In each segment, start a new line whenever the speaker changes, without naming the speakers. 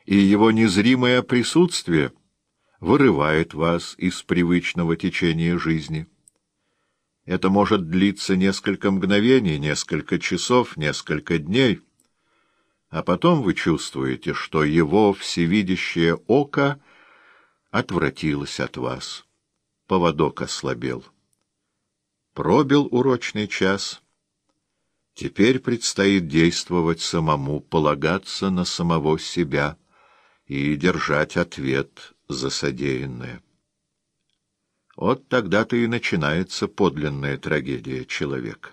и его незримое присутствие вырывает вас из привычного течения жизни. Это может длиться несколько мгновений, несколько часов, несколько дней, а потом вы чувствуете, что его всевидящее око отвратилось от вас, поводок ослабел. Пробил урочный час, теперь предстоит действовать самому, полагаться на самого себя и держать ответ за содеянное. Вот тогда-то и начинается подлинная трагедия человека.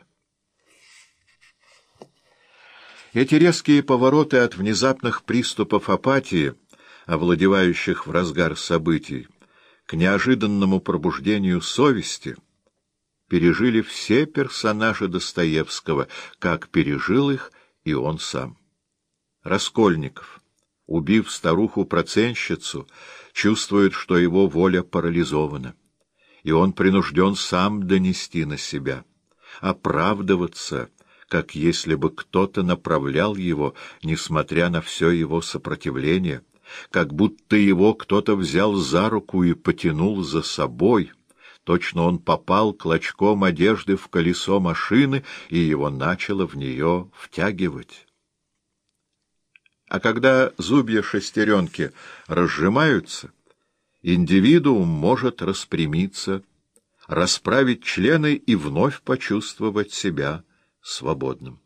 Эти резкие повороты от внезапных приступов апатии, овладевающих в разгар событий, к неожиданному пробуждению совести, пережили все персонажи Достоевского, как пережил их и он сам. Раскольников, убив старуху-проценщицу, чувствует, что его воля парализована, и он принужден сам донести на себя, оправдываться, как если бы кто-то направлял его, несмотря на все его сопротивление, как будто его кто-то взял за руку и потянул за собой. Точно он попал клочком одежды в колесо машины, и его начало в нее втягивать. А когда зубья шестеренки разжимаются, индивидуум может распрямиться, расправить члены и вновь почувствовать себя свободным.